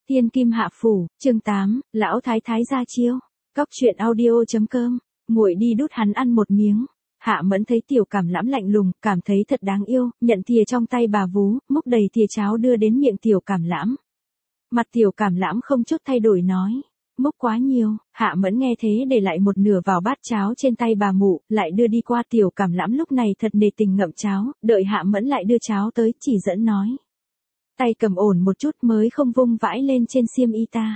Tiên Kim Hạ Phủ, chương 8, lão thái thái ra chiêu. Cóc truyện audio.com, muội đi đút hắn ăn một miếng. Hạ Mẫn thấy Tiểu Cảm Lãm lạnh lùng, cảm thấy thật đáng yêu, nhận thìa trong tay bà vú, múc đầy thìa cháo đưa đến miệng Tiểu Cảm Lãm. Mặt Tiểu Cảm Lãm không chút thay đổi nói, múc quá nhiều. Hạ Mẫn nghe thế để lại một nửa vào bát cháo trên tay bà mụ, lại đưa đi qua. Tiểu Cảm Lãm lúc này thật nề tình ngậm cháo, đợi Hạ Mẫn lại đưa cháo tới, chỉ dẫn nói. Tay cầm ổn một chút mới không vung vãi lên trên xiêm y ta.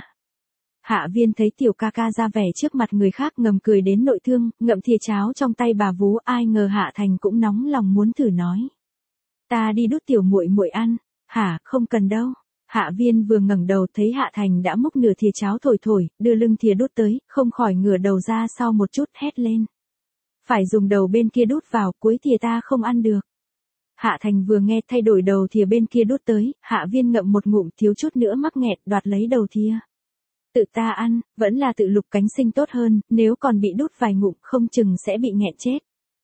Hạ Viên thấy Tiểu ca ca ra vẻ trước mặt người khác ngầm cười đến nội thương, ngậm thìa cháo trong tay bà vú, ai ngờ Hạ Thành cũng nóng lòng muốn thử nói. Ta đi đút Tiểu muội muội ăn. Hả, không cần đâu. Hạ Viên vừa ngẩng đầu thấy Hạ Thành đã múc nửa thìa cháo thổi thổi, đưa lưng thìa đút tới, không khỏi ngửa đầu ra sau một chút hét lên. Phải dùng đầu bên kia đút vào, cuối thìa ta không ăn được. Hạ Thành vừa nghe thay đổi đầu thìa bên kia đút tới, Hạ Viên ngậm một ngụm thiếu chút nữa mắc nghẹn đoạt lấy đầu thìa. Tự ta ăn, vẫn là tự Lục Cánh Sinh tốt hơn, nếu còn bị đút vài ngụm không chừng sẽ bị nghẹn chết.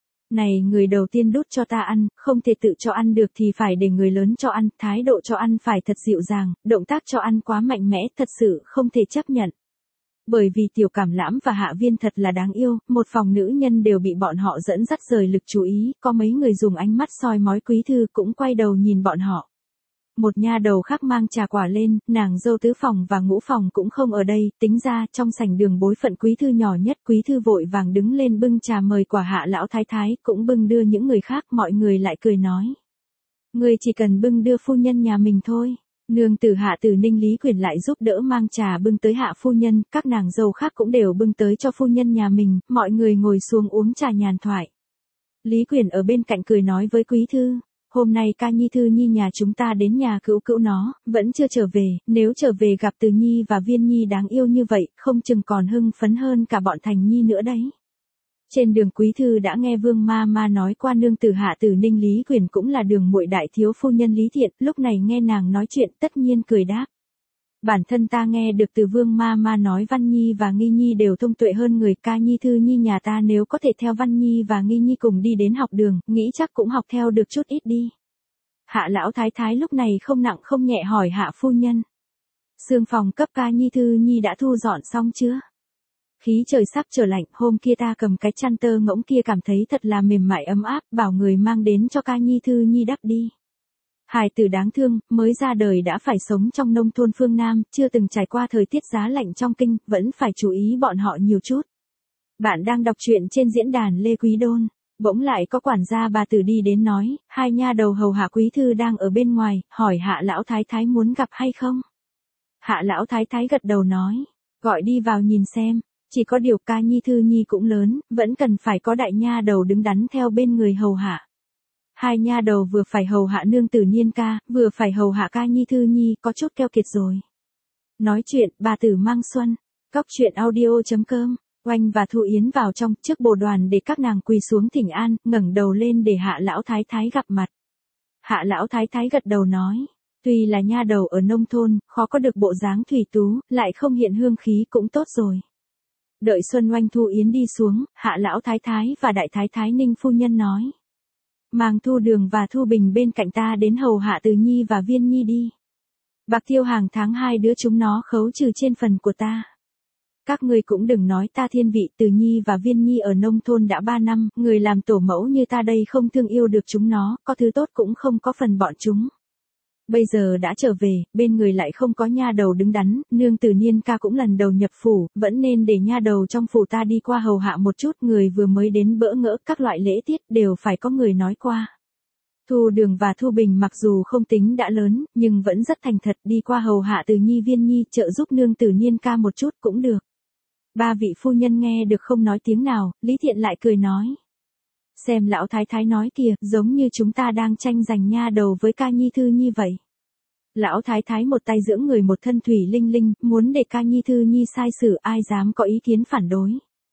Này người đầu tiên đút cho ta ăn, không thể tự cho ăn được thì phải để người lớn cho ăn, thái độ cho ăn phải thật dịu dàng, động tác cho ăn quá mạnh mẽ thật sự không thể chấp nhận. Bởi vì Tiểu Cảm Lãm và Hạ Viên thật là đáng yêu, một phòng nữ nhân đều bị bọn họ dẫn dắt rời lực chú ý, có mấy người dùng ánh mắt soi mói Quý Thư cũng quay đầu nhìn bọn họ. Một nha đầu khác mang trà quả lên, nàng dâu tứ phòng và ngũ phòng cũng không ở đây, tính ra trong sảnh đường bối phận Quý Thư nhỏ nhất. Quý Thư vội vàng đứng lên bưng trà mời quả Hạ lão thái thái, cũng bưng đưa những người khác, mọi người lại cười nói. Người chỉ cần bưng đưa phu nhân nhà mình thôi. Nương tử Hạ Tử Ninh Lý Quyền lại giúp đỡ mang trà bưng tới Hạ phu nhân, các nàng dâu khác cũng đều bưng tới cho phu nhân nhà mình, mọi người ngồi xuống uống trà nhàn thoại. Lý Quyền ở bên cạnh cười nói với Quý Thư, hôm nay ca nhi Thư Nhi nhà chúng ta đến nhà cữu cữu nó, vẫn chưa trở về, nếu trở về gặp Từ Nhi và Viên Nhi đáng yêu như vậy, không chừng còn hưng phấn hơn cả bọn Thành Nhi nữa đấy. Trên đường Quý Thư đã nghe Vương Ma Ma nói qua nương tử Hạ Tử Ninh Lý Quyền cũng là đường muội đại thiếu phu nhân Lý Thiện, lúc này nghe nàng nói chuyện tất nhiên cười đáp. Bản thân ta nghe được từ Vương Ma Ma nói Văn Nhi và Nghi Nhi đều thông tuệ hơn người, ca nhi Thư Nhi nhà ta nếu có thể theo Văn Nhi và Nghi Nhi cùng đi đến học đường, nghĩ chắc cũng học theo được chút ít đi. Hạ lão thái thái lúc này không nặng không nhẹ hỏi Hạ phu nhân. Sương phòng cấp ca nhi Thư Nhi đã thu dọn xong chưa? Khí trời sắp trở lạnh, hôm kia ta cầm cái chăn tơ ngỗng kia cảm thấy thật là mềm mại ấm áp, bảo người mang đến cho ca nhi Thư Nhi đắp đi. Hài tử đáng thương, mới ra đời đã phải sống trong nông thôn phương Nam, chưa từng trải qua thời tiết giá lạnh trong kinh, vẫn phải chú ý bọn họ nhiều chút. Bạn đang đọc truyện trên diễn đàn Lê Quý Đôn. Bỗng lại có quản gia bà Tử đi đến nói, hai nha đầu hầu hạ Quý Thư đang ở bên ngoài, hỏi Hạ lão thái thái muốn gặp hay không? Hạ lão thái thái gật đầu nói, gọi đi vào nhìn xem. Chỉ có điều ca nhi Thư Nhi cũng lớn, vẫn cần phải có đại nha đầu đứng đắn theo bên người hầu hạ. Hai nha đầu vừa phải hầu hạ nương tử Niên ca, vừa phải hầu hạ ca nhi Thư Nhi, có chút keo kiệt rồi. Nói chuyện, bà Tử mang xuân. Cóc truyện audio.com, Oanh và Thu Yến vào trong, trước bồ đoàn để các nàng quỳ xuống thỉnh an, ngẩng đầu lên để Hạ lão thái thái gặp mặt. Hạ lão thái thái gật đầu nói, tuy là nha đầu ở nông thôn, khó có được bộ dáng thủy tú, lại không hiện hương khí cũng tốt rồi. Đợi Xuân Oanh Thu Yến đi xuống, Hạ lão thái thái và đại thái thái Ninh phu nhân nói. Mang Thu Đường và Thu Bình bên cạnh ta đến hầu hạ Từ Nhi và Viên Nhi đi. Bạc tiêu hàng tháng 2 đứa chúng nó khấu trừ trên phần của ta. Các ngươi cũng đừng nói ta thiên vị, Từ Nhi và Viên Nhi ở nông thôn đã 3 năm, người làm tổ mẫu như ta đây không thương yêu được chúng nó, có thứ tốt cũng không có phần bọn chúng. Bây giờ đã trở về, bên người lại không có nha đầu đứng đắn, nương tử Niên ca cũng lần đầu nhập phủ, vẫn nên để nha đầu trong phủ ta đi qua hầu hạ một chút, người vừa mới đến bỡ ngỡ các loại lễ tiết đều phải có người nói qua. Thu Đường và Thu Bình mặc dù không tính đã lớn, nhưng vẫn rất thành thật, đi qua hầu hạ Từ Nhi Viên Nhi, trợ giúp nương tử Niên ca một chút cũng được. Ba vị phu nhân nghe được không nói tiếng nào, Lý Thiện lại cười nói. Xem lão thái thái nói kìa, giống như chúng ta đang tranh giành nha đầu với ca nhi Thư Nhi vậy. Lão thái thái một tay dưỡng người một thân thủy linh linh, muốn để ca nhi Thư Nhi sai sử, ai dám có ý kiến phản đối.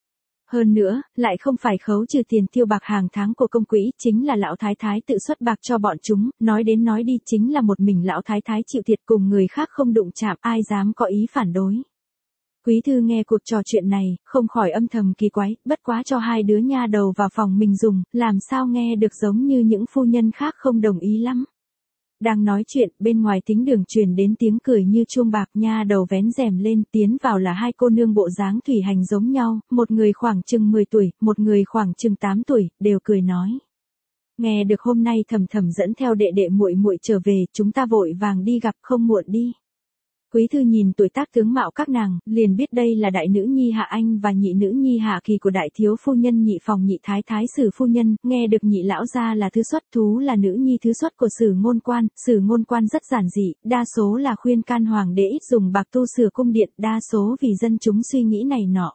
Hơn nữa, lại không phải khấu trừ tiền tiêu bạc hàng tháng của công quỹ, chính là lão thái thái tự xuất bạc cho bọn chúng, nói đến nói đi chính là một mình lão thái thái chịu thiệt, cùng người khác không đụng chạm, ai dám có ý phản đối. Quý Thư nghe cuộc trò chuyện này, không khỏi âm thầm kỳ quái, bất quá cho hai đứa nha đầu vào phòng mình dùng, làm sao nghe được giống như những phu nhân khác không đồng ý lắm. Đang nói chuyện, bên ngoài thính đường truyền đến tiếng cười như chuông bạc, nha đầu vén rèm lên, tiến vào là hai cô nương bộ dáng thủy hành giống nhau, một người khoảng chừng 10 tuổi, một người khoảng chừng 8 tuổi, đều cười nói. Nghe được hôm nay Thầm Thầm dẫn theo đệ đệ muội muội trở về, chúng ta vội vàng đi gặp, không muộn đi. Quý thư nhìn tuổi tác tướng mạo các nàng, liền biết đây là đại nữ nhi Hạ Anh và nhị nữ nhi Hạ Kỳ của đại thiếu phu nhân nhị phòng nhị thái thái Sử phu nhân, nghe được nhị lão gia là thứ xuất thú là nữ nhi thứ xuất của Sử ngôn quan rất giản dị, đa số là khuyên can hoàng đế ít dùng bạc tu sửa cung điện, đa số vì dân chúng suy nghĩ này nọ.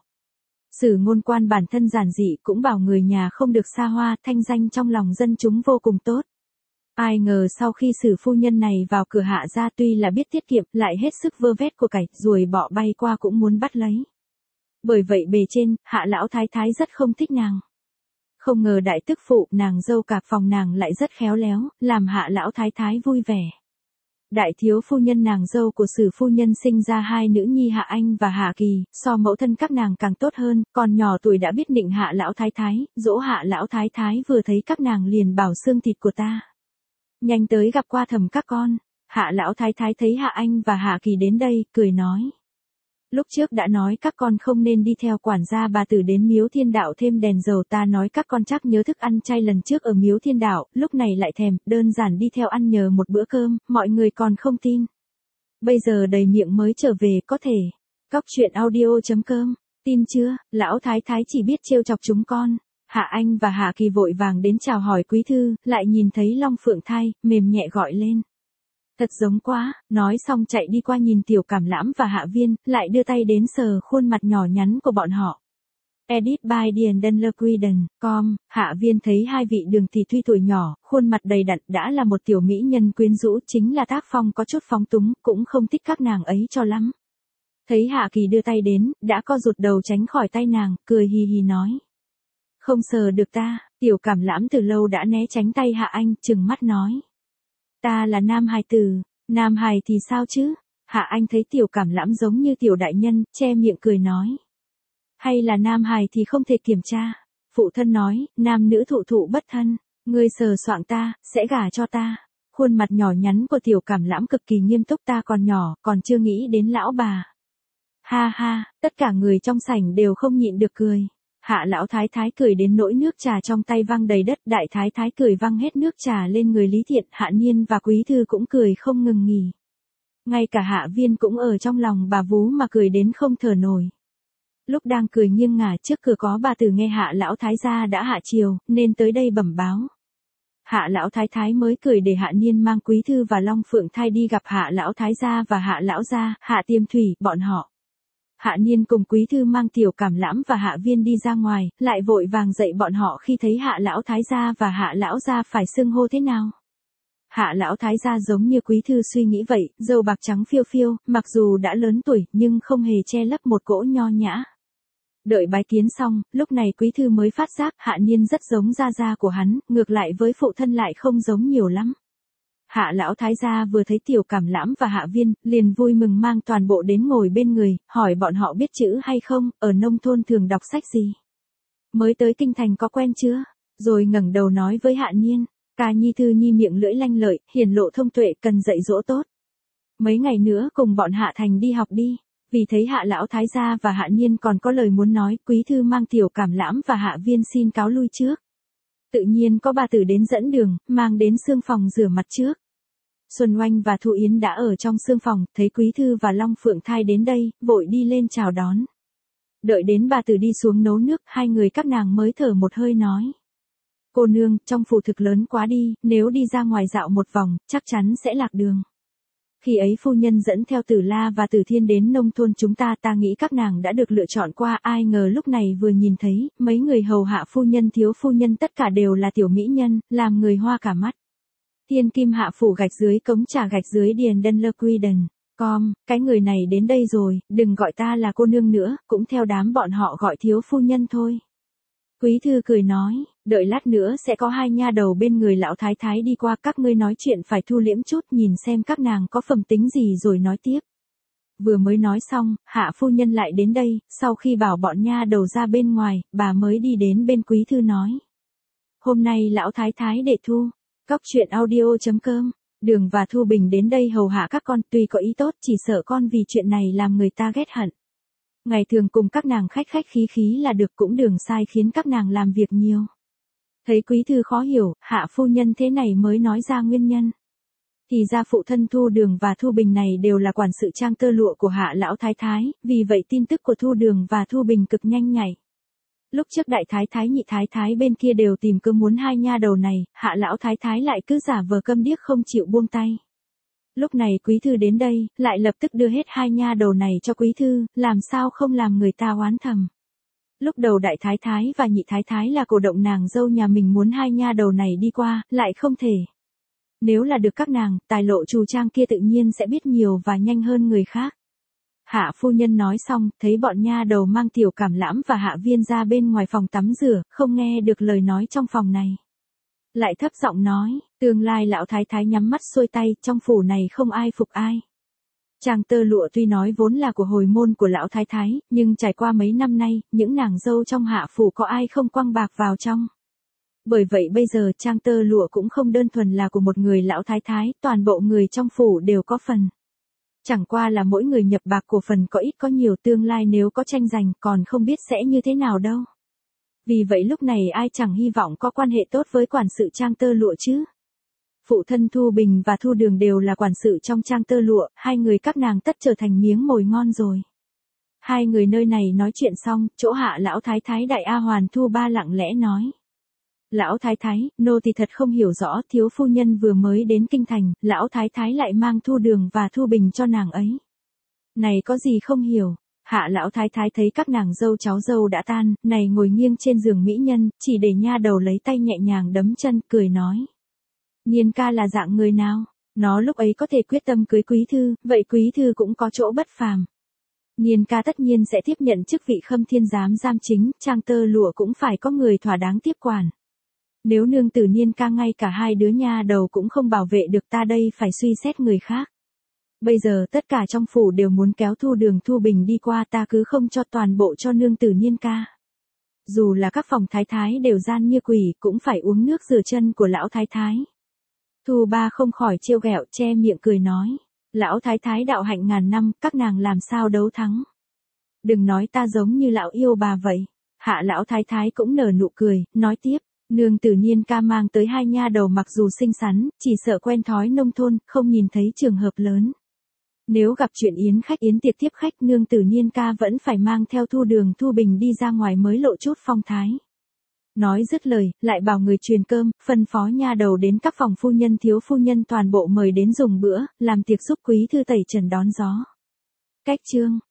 Sử ngôn quan bản thân giản dị cũng bảo người nhà không được xa hoa, thanh danh trong lòng dân chúng vô cùng tốt. Ai ngờ sau khi Sử phu nhân này vào cửa Hạ gia tuy là biết tiết kiệm, lại hết sức vơ vét của cải, ruồi bọ bay qua cũng muốn bắt lấy. Bởi vậy bề trên, Hạ lão thái thái rất không thích nàng. Không ngờ đại tức phụ, nàng dâu cả phòng nàng lại rất khéo léo, làm Hạ lão thái thái vui vẻ. Đại thiếu phu nhân nàng dâu của Sử phu nhân sinh ra hai nữ nhi Hạ Anh và Hạ Kỳ, so mẫu thân các nàng càng tốt hơn, còn nhỏ tuổi đã biết nịnh Hạ lão thái thái, dỗ Hạ lão thái thái vừa thấy các nàng liền bảo xương thịt của ta. Nhanh tới gặp qua Thầm các con. Hạ lão thái thái thấy Hạ Anh và Hạ Kỳ đến đây, cười nói. Lúc trước đã nói các con không nên đi theo quản gia bà tử đến Miếu Thiên Đạo thêm đèn dầu, ta nói các con chắc nhớ thức ăn chay lần trước ở Miếu Thiên Đạo, lúc này lại thèm, đơn giản đi theo ăn nhờ một bữa cơm, mọi người còn không tin. Bây giờ đầy miệng mới trở về, có thể. Cóc.audio.com, tin chưa, lão thái thái chỉ biết trêu chọc chúng con. Hạ Anh và Hạ Kỳ vội vàng đến chào hỏi quý thư, lại nhìn thấy Long Phượng Thai, mềm nhẹ gọi lên. Thật giống quá, nói xong chạy đi qua nhìn Tiểu Cảm Lãm và Hạ Viên, lại đưa tay đến sờ khuôn mặt nhỏ nhắn của bọn họ. Edit by Diane.com, Hạ Viên thấy hai vị Đường Tỷ tuy tuổi nhỏ, khuôn mặt đầy đặn đã là một tiểu mỹ nhân quyến rũ, chính là tác phong có chút phóng túng, cũng không thích các nàng ấy cho lắm. Thấy Hạ Kỳ đưa tay đến, đã co rụt đầu tránh khỏi tay nàng, cười hì hì nói. Không sờ được ta, Tiểu Cảm Lãm từ lâu đã né tránh tay Hạ Anh, trừng mắt nói. Ta là nam hài tử, nam hài thì sao chứ? Hạ Anh thấy Tiểu Cảm Lãm giống như tiểu đại nhân, che miệng cười nói. Hay là nam hài thì không thể kiểm tra. Phụ thân nói, nam nữ thụ thụ bất thân, ngươi sờ soạng ta, sẽ gả cho ta. Khuôn mặt nhỏ nhắn của Tiểu Cảm Lãm cực kỳ nghiêm túc, ta còn nhỏ, còn chưa nghĩ đến lão bà. Ha ha, tất cả người trong sảnh đều không nhịn được cười. Hạ lão thái thái cười đến nỗi nước trà trong tay văng đầy đất, đại thái thái cười văng hết nước trà lên người Lý Thiện, Hạ Niên và Quý thư cũng cười không ngừng nghỉ. Ngay cả Hạ Viên cũng ở trong lòng bà vú mà cười đến không thở nổi. Lúc đang cười nghiêng ngả, trước cửa có bà tử nghe Hạ lão thái gia đã hạ triều, nên tới đây bẩm báo. Hạ lão thái thái mới cười để Hạ Niên mang Quý thư và Long Phượng Thai đi gặp Hạ lão thái gia và Hạ lão gia, Hạ Tiêm Thủy, bọn họ. Hạ Niên cùng Quý thư mang Tiểu Cảm Lãm và Hạ Viên đi ra ngoài, lại vội vàng dạy bọn họ khi thấy Hạ lão thái gia và Hạ lão gia phải xưng hô thế nào. Hạ lão thái gia giống như Quý thư suy nghĩ vậy, râu bạc trắng phiêu phiêu, mặc dù đã lớn tuổi nhưng không hề che lấp một cỗ nho nhã. Đợi bái kiến xong, lúc này Quý thư mới phát giác Hạ Niên rất giống gia gia của hắn, ngược lại với phụ thân lại không giống nhiều lắm. Hạ lão thái gia vừa thấy Tiểu Cảm Lãm và Hạ Viên, liền vui mừng mang toàn bộ đến ngồi bên người, hỏi bọn họ biết chữ hay không, ở nông thôn thường đọc sách gì. Mới tới kinh thành có quen chưa? Rồi ngẩng đầu nói với Hạ Niên, ca nhi thư nhi miệng lưỡi lanh lợi, hiển lộ thông tuệ, cần dạy dỗ tốt. Mấy ngày nữa cùng bọn Hạ Thành đi học đi. Vì thấy Hạ lão thái gia và Hạ Niên còn có lời muốn nói, Quý thư mang Tiểu Cảm Lãm và Hạ Viên xin cáo lui trước. Tự nhiên có bà tử đến dẫn đường, mang đến xương phòng rửa mặt trước. Xuân Oanh và Thu Yến đã ở trong xương phòng, thấy Quý thư và Long Phượng Thai đến đây, vội đi lên chào đón. Đợi đến bà tử đi xuống nấu nước, hai người các nàng mới thở một hơi nói. Cô nương, trong phủ thực lớn quá đi, nếu đi ra ngoài dạo một vòng, chắc chắn sẽ lạc đường. Khi ấy phu nhân dẫn theo Tử La và Tử Thiên đến nông thôn chúng ta, ta nghĩ các nàng đã được lựa chọn qua, ai ngờ lúc này vừa nhìn thấy, mấy người hầu hạ phu nhân thiếu phu nhân tất cả đều là tiểu mỹ nhân, làm người hoa cả mắt. Thiên kim hạ phủ gạch dưới cống trà gạch dưới điền đân lơ quy đần. Cái người này đến đây rồi, đừng gọi ta là cô nương nữa, cũng theo đám bọn họ gọi thiếu phu nhân thôi. Quý thư cười nói, đợi lát nữa sẽ có hai nha đầu bên người lão thái thái đi qua, các ngươi nói chuyện phải thu liễm chút, nhìn xem các nàng có phẩm tính gì rồi nói tiếp. Vừa mới nói xong, Hạ phu nhân lại đến đây, sau khi bảo bọn nha đầu ra bên ngoài, bà mới đi đến bên Quý thư nói. Hôm nay lão thái thái để thu. Cóc.audio.com Đường và Thu Bình đến đây hầu hạ các con, tuy có ý tốt, chỉ sợ con vì chuyện này làm người ta ghét hận. Ngày thường cùng các nàng khách khách khí khí là được, cũng Đường sai khiến các nàng làm việc nhiều. Thấy Quý Thư khó hiểu, Hạ phu nhân thế này mới nói ra nguyên nhân. Thì ra phụ thân Thu Đường và Thu Bình này đều là quản sự trang tơ lụa của Hạ lão thái thái, vì vậy tin tức của Thu Đường và Thu Bình cực nhanh nhạy. Lúc trước đại thái thái nhị thái thái bên kia đều tìm cơ muốn hai nha đầu này, Hạ lão thái thái lại cứ giả vờ câm điếc không chịu buông tay. Lúc này Quý Thư đến đây, lại lập tức đưa hết hai nha đầu này cho Quý Thư, làm sao không làm người ta oán thầm. Lúc đầu đại thái thái và nhị thái thái là cổ động nàng dâu nhà mình muốn hai nha đầu này đi qua, lại không thể. Nếu là được các nàng, tài lộ trù trang kia tự nhiên sẽ biết nhiều và nhanh hơn người khác. Hạ phu nhân nói xong, thấy bọn nha đầu mang Tiểu Cảm Lãm và Hạ Viên ra bên ngoài phòng tắm rửa, không nghe được lời nói trong phòng này. Lại thấp giọng nói, tương lai lão thái thái nhắm mắt xuôi tay, trong phủ này không ai phục ai. Trang tơ lụa tuy nói vốn là của hồi môn của lão thái thái, nhưng trải qua mấy năm nay, những nàng dâu trong hạ phủ có ai không quăng bạc vào trong. Bởi vậy bây giờ trang tơ lụa cũng không đơn thuần là của một người lão thái thái, toàn bộ người trong phủ đều có phần. Chẳng qua là mỗi người nhập bạc của phần có ít có nhiều, tương lai nếu có tranh giành còn không biết sẽ như thế nào đâu. Vì vậy lúc này ai chẳng hy vọng có quan hệ tốt với quản sự trang tơ lụa chứ. Phụ thân Thu Bình và Thu Đường đều là quản sự trong trang tơ lụa, hai người các nàng tất trở thành miếng mồi ngon rồi. Hai người nơi này nói chuyện xong, chỗ Hạ lão thái thái đại A Hoàn Thu Ba lặng lẽ nói. Lão thái thái, nô thì thật không hiểu rõ, thiếu phu nhân vừa mới đến kinh thành, lão thái thái lại mang Thu Đường và Thu Bình cho nàng ấy. Này có gì không hiểu. Hạ lão thái thái thấy các nàng dâu cháu dâu đã tan, này ngồi nghiêng trên giường mỹ nhân, chỉ để nha đầu lấy tay nhẹ nhàng đấm chân, cười nói. Niên ca là dạng người nào? Nó lúc ấy có thể quyết tâm cưới Quý Thư, vậy Quý Thư cũng có chỗ bất phàm. Niên ca tất nhiên sẽ tiếp nhận chức vị Khâm Thiên giám giam chính, trang tơ lụa cũng phải có người thỏa đáng tiếp quản. Nếu nương tử Niên ca ngay cả hai đứa nha đầu cũng không bảo vệ được, ta đây phải suy xét người khác. Bây giờ tất cả trong phủ đều muốn kéo Thu Đường Thu Bình đi qua, ta cứ không cho toàn bộ cho nương tử Niên ca. Dù là các phòng thái thái đều gian như quỷ, cũng phải uống nước rửa chân của lão thái thái. Thu Ba không khỏi trêu ghẹo, che miệng cười nói. Lão thái thái đạo hạnh ngàn năm, các nàng làm sao đấu thắng. Đừng nói ta giống như lão yêu bà vậy. Hạ lão thái thái cũng nở nụ cười, nói tiếp. Nương tử Niên ca mang tới hai nha đầu mặc dù xinh xắn, chỉ sợ quen thói nông thôn, không nhìn thấy trường hợp lớn. Nếu gặp chuyện yến khách yến tiệc tiếp khách, nương tử Niên ca vẫn phải mang theo Thu Đường Thu Bình đi ra ngoài mới lộ chút phong thái. Nói dứt lời, lại bảo người truyền cơm, phân phó nha đầu đến các phòng phu nhân thiếu phu nhân toàn bộ mời đến dùng bữa, làm tiệc giúp Quý Thư tẩy trần đón gió. Cách chương